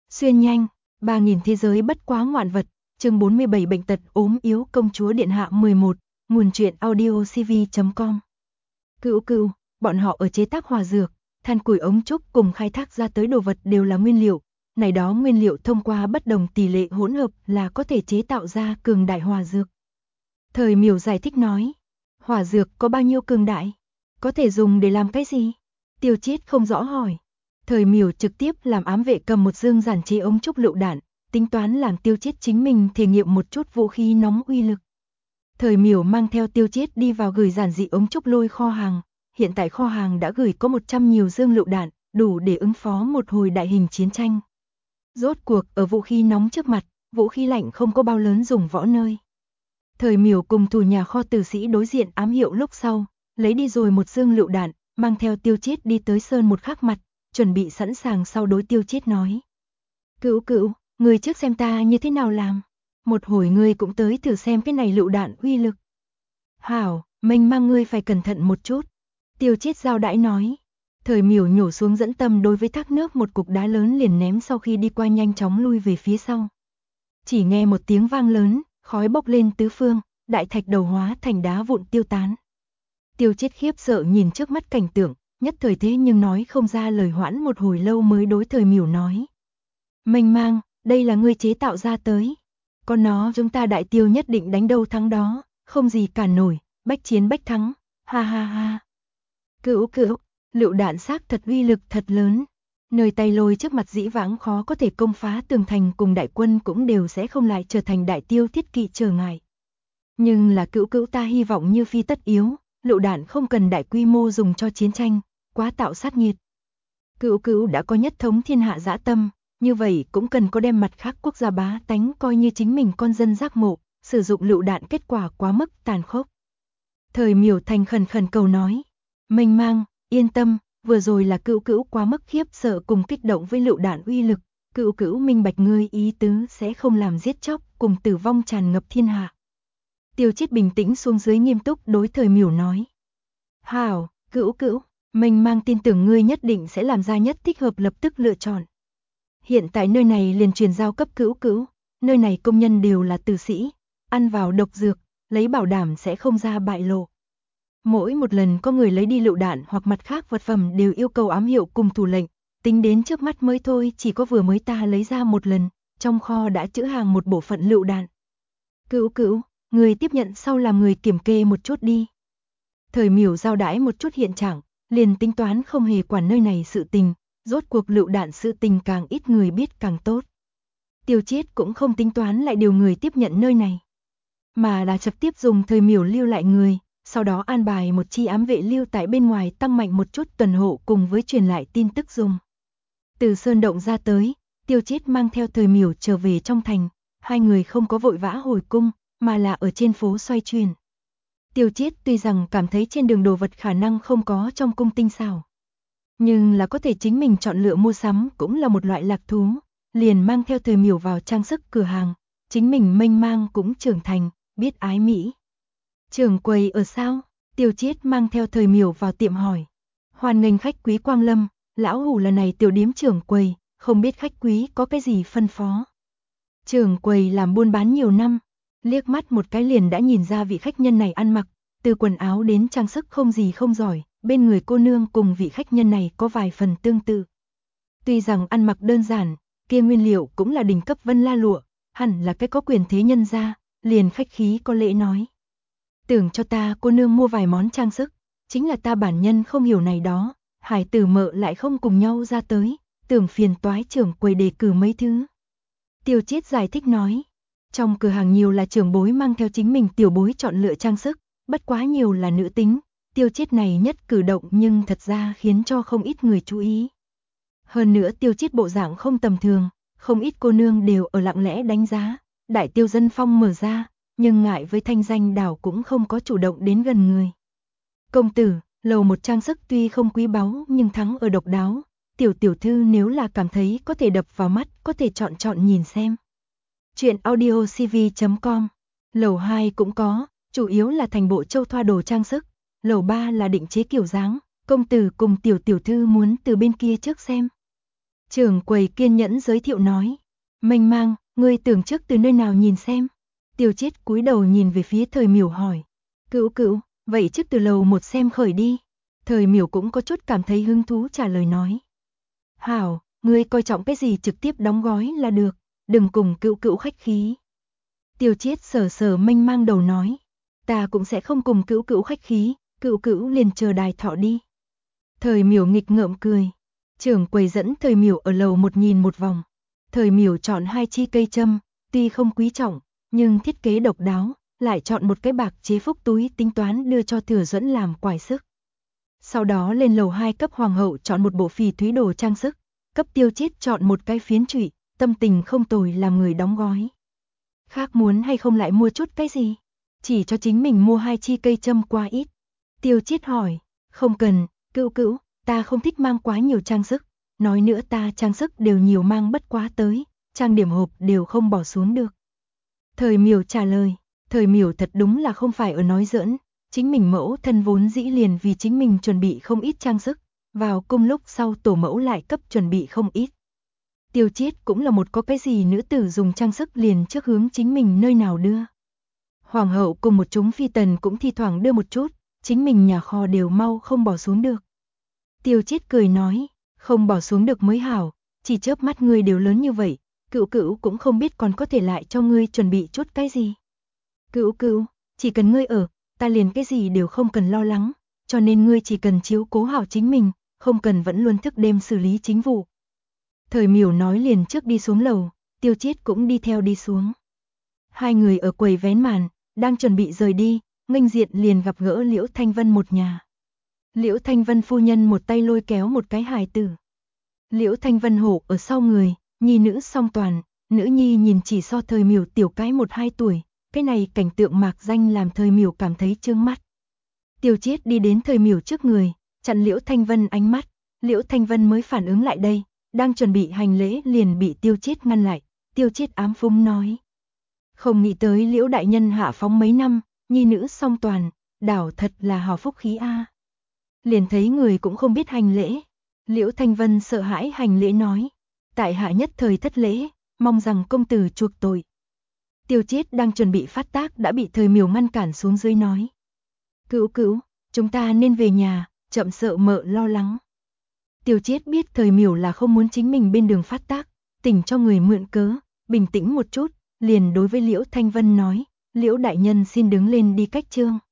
Xuyên nhanh, 3000 thế giới bất quá ngoạn vật, chương 47 bệnh tật ốm yếu công chúa điện hạ 11, nguồn truyện audio cv.com. Cữu, bọn họ ở chế tác hòa dược, than củi ống trúc cùng khai thác ra tới đồ vật đều là nguyên liệu, này đó nguyên liệu thông qua bất đồng tỷ lệ hỗn hợp là có thể chế tạo ra cường đại hòa dược. Thời Miểu giải thích nói, hỏa dược có bao nhiêu cường đại? Có thể dùng để làm cái gì? Tiêu Chiết không rõ hỏi. Thời Miểu trực tiếp làm ám vệ cầm một dương giản chế ống trúc lựu đạn, tính toán làm Tiêu Chiết chính mình thể nghiệm một chút vũ khí nóng uy lực. Thời Miểu mang theo Tiêu Chiết đi vào gửi giản dị ống trúc lôi kho hàng, hiện tại kho hàng đã gửi có 100 nhiều dương lựu đạn, đủ để ứng phó một hồi đại hình chiến tranh. Rốt cuộc ở vũ khí nóng trước mặt, vũ khí lạnh không có bao lớn dùng võ nơi. Thời Miểu cùng thủ nhà kho tử sĩ đối diện ám hiệu lúc sau, lấy đi rồi một dương lựu đạn, mang theo Tiêu Chiết đi tới sơn một khắc mặt, chuẩn bị sẵn sàng sau đối Tiêu Chiết nói. Cữu, người trước xem ta như thế nào làm, một hồi ngươi cũng tới thử xem cái này lựu đạn uy lực. Hảo, mình mang ngươi phải cẩn thận một chút. Tiêu Chiết giao đãi nói. Thời Miểu nhổ xuống dẫn tâm đối với thác nước một cục đá lớn liền ném sau khi đi qua nhanh chóng lui về phía sau. Chỉ nghe một tiếng vang lớn, khói bốc lên tứ phương, đại thạch đầu hóa thành đá vụn tiêu tán. Tiêu Chiết khiếp sợ nhìn trước mắt cảnh tượng, nhất thời thế nhưng nói không ra lời, hoãn một hồi lâu mới đối Thời Miểu nói. Mênh mang, đây là ngươi chế tạo ra tới. Con nó chúng ta Đại Tiêu nhất định đánh đâu thắng đó, không gì cản nổi, bách chiến bách thắng, ha ha ha. Cữu, lựu đạn xác thật uy lực thật lớn. Nơi tay lôi trước mặt dĩ vãng khó có thể công phá tường thành cùng đại quân cũng đều sẽ không lại trở thành Đại Tiêu thiết kỵ trở ngại. Nhưng là cữu ta hy vọng như phi tất yếu, lựu đạn không cần đại quy mô dùng cho chiến tranh, quá tạo sát nghiệt. Cữu đã có nhất thống thiên hạ dã tâm, như vậy cũng cần có đem mặt khác quốc gia bá tánh coi như chính mình con dân giác ngộ, sử dụng lựu đạn kết quả quá mức tàn khốc. Thời Miểu thành khẩn cầu nói, mênh mang, yên tâm, vừa rồi là cữu quá mức khiếp sợ cùng kích động với lựu đạn uy lực, cữu minh bạch ngươi ý tứ sẽ không làm giết chóc cùng tử vong tràn ngập thiên hạ. Tiêu Chiết bình tĩnh xuống dưới nghiêm túc đối Thời Miểu nói. Hảo, cữu, mình mang tin tưởng ngươi nhất định sẽ làm ra nhất thích hợp lập tức lựa chọn. Hiện tại nơi này liền truyền giao cấp cữu, nơi này công nhân đều là tử sĩ, ăn vào độc dược, lấy bảo đảm sẽ không ra bại lộ. Mỗi một lần có người lấy đi lựu đạn hoặc mặt khác vật phẩm đều yêu cầu ám hiệu cùng thủ lệnh, tính đến trước mắt mới thôi chỉ có vừa mới ta lấy ra một lần, trong kho đã trữ hàng một bộ phận lựu đạn. Cữu, người tiếp nhận sau làm người kiểm kê một chút đi. Thời Miểu giao đãi một chút hiện trạng, liền tính toán không hề quản nơi này sự tình, rốt cuộc lựu đạn sự tình càng ít người biết càng tốt. Tiêu Chiết cũng không tính toán lại điều người tiếp nhận nơi này, mà là trực tiếp dùng Thời Miểu lưu lại người, sau đó an bài một chi ám vệ lưu tại bên ngoài tăng mạnh một chút tuần hộ cùng với truyền lại tin tức dùng. Từ sơn động ra tới, Tiêu Chiết mang theo Thời Miểu trở về trong thành, hai người không có vội vã hồi cung, mà là ở trên phố xoay chuyển. Tiêu Chiết tuy rằng cảm thấy trên đường đồ vật khả năng không có trong cung tinh xảo, nhưng là có thể chính mình chọn lựa mua sắm cũng là một loại lạc thú, liền mang theo Thời Miểu vào trang sức cửa hàng, chính mình mênh mang cũng trưởng thành, biết ái mỹ. Trưởng quầy ở sao? Tiêu Chiết mang theo Thời Miểu vào tiệm hỏi. Hoan nghênh khách quý quang lâm, lão hủ là này tiểu điếm trưởng quầy, không biết khách quý có cái gì phân phó. Trưởng quầy làm buôn bán nhiều năm, liếc mắt một cái liền đã nhìn ra vị khách nhân này ăn mặc, từ quần áo đến trang sức không gì không giỏi, bên người cô nương cùng vị khách nhân này có vài phần tương tự. Tuy rằng ăn mặc đơn giản, kia nguyên liệu cũng là đỉnh cấp Vân La lụa, hẳn là cái có quyền thế nhân gia, liền khách khí có lễ nói. Tưởng cho ta cô nương mua vài món trang sức, chính là ta bản nhân không hiểu này đó, hải tử mợ lại không cùng nhau ra tới, tưởng phiền toái trưởng quầy đề cử mấy thứ. Tiêu Chiết giải thích nói, trong cửa hàng nhiều là trưởng bối mang theo chính mình tiểu bối chọn lựa trang sức, bất quá nhiều là nữ tính, Tiêu Chiết này nhất cử động nhưng thật ra khiến cho không ít người chú ý. Hơn nữa Tiêu Chiết bộ dạng không tầm thường, không ít cô nương đều ở lặng lẽ đánh giá, Đại Tiêu dân phong mở ra, nhưng ngại với thanh danh đảo cũng không có chủ động đến gần người. Công tử, lầu một trang sức tuy không quý báu nhưng thắng ở độc đáo, tiểu thư nếu là cảm thấy có thể đập vào mắt có thể chọn nhìn xem. Chuyện audio cv.com. Lầu 2 cũng có, chủ yếu là thành bộ châu thoa đồ trang sức, lầu 3 là định chế kiểu dáng, công tử cùng tiểu thư muốn từ bên kia trước xem. Trưởng quầy kiên nhẫn giới thiệu nói. Mênh mang, ngươi tưởng trước từ nơi nào nhìn xem. Tiêu Chiết cúi đầu nhìn về phía Thời Miểu hỏi. Cữu cữu, vậy trước từ lầu 1 xem khởi đi. Thời Miểu cũng có chút cảm thấy hứng thú trả lời nói. Hảo, ngươi coi trọng cái gì trực tiếp đóng gói là được, đừng cùng cữu cữu khách khí. Tiêu Chiết sờ sờ mênh mang đầu nói. Ta cũng sẽ không cùng cữu cữu khách khí, cữu cữu liền chờ đài thọ đi. Thời Miểu nghịch ngợm cười. Trưởng quầy dẫn Thời Miểu ở lầu 1 nhìn một vòng. Thời Miểu chọn 2 chi cây châm, tuy không quý trọng, nhưng thiết kế độc đáo, lại chọn một cái bạc chế phúc túi tính toán đưa cho Thừa Duẫn làm quải sức. Sau đó lên lầu 2 cấp hoàng hậu chọn một bộ phỉ thúy đồ trang sức, cấp Tiêu Chiết chọn một cái phiến trụy, tâm tình không tồi làm người đóng gói. Khác muốn hay không lại mua chút cái gì? Chỉ cho chính mình mua 2 chi cây châm quá ít. Tiêu Chiết hỏi, không cần, cữu cữu, ta không thích mang quá nhiều trang sức. Nói nữa ta trang sức đều nhiều mang bất quá tới, trang điểm hộp đều không bỏ xuống được. Thời Miểu trả lời, Thời Miểu thật đúng là không phải ở nói giỡn, chính mình mẫu thân vốn dĩ liền vì chính mình chuẩn bị không ít trang sức, vào cung lúc sau tổ mẫu lại cấp chuẩn bị không ít. Tiêu Chiết cũng là một có cái gì nữ tử dùng trang sức liền trước hướng chính mình nơi nào đưa. Hoàng hậu cùng một chúng phi tần cũng thi thoảng đưa một chút, chính mình nhà kho đều mau không bỏ xuống được. Tiêu Chiết cười nói, không bỏ xuống được mới hảo, chỉ chớp mắt ngươi đều lớn như vậy, cữu cữu cũng không biết còn có thể lại cho ngươi chuẩn bị chút cái gì. Cữu cữu, chỉ cần ngươi ở, ta liền cái gì đều không cần lo lắng, cho nên ngươi chỉ cần chiếu cố hảo chính mình, không cần vẫn luôn thức đêm xử lý chính vụ. Thời Miểu nói liền trước đi xuống lầu, Tiêu Chiết cũng đi theo đi xuống. Hai người ở quầy vén màn, đang chuẩn bị rời đi, nghênh diện liền gặp gỡ Liễu Thanh Vân một nhà. Liễu Thanh Vân phu nhân một tay lôi kéo một cái hài tử. Liễu Thanh Vân hộ ở sau người, nhi nữ song toàn, nữ nhi nhìn chỉ so Thời Miểu tiểu cái 1-2 tuổi, cái này cảnh tượng mạc danh làm Thời Miểu cảm thấy chướng mắt. Tiêu Chiết đi đến Thời Miểu trước người, chặn Liễu Thanh Vân ánh mắt, Liễu Thanh Vân mới phản ứng lại đây, đang chuẩn bị hành lễ liền bị Tiêu Chiết ngăn lại, Tiêu Chiết ám phúng nói. Không nghĩ tới Liễu đại nhân hạ phóng mấy năm, nhi nữ song toàn, đảo thật là hào phúc khí a. Liền thấy người cũng không biết hành lễ. Liễu Thanh Vân sợ hãi hành lễ nói, tại hạ nhất thời thất lễ, mong rằng công tử chuộc tội. Tiêu Chiết đang chuẩn bị phát tác đã bị Thời Miểu ngăn cản xuống dưới nói. Cữu cữu, chúng ta nên về nhà, chậm sợ mợ lo lắng. Tiêu Chiết biết Thời Miểu là không muốn chính mình bên đường phát tác, tỉnh cho người mượn cớ, bình tĩnh một chút, liền đối với Liễu Thanh Vân nói, Liễu đại nhân xin đứng lên đi cách trương.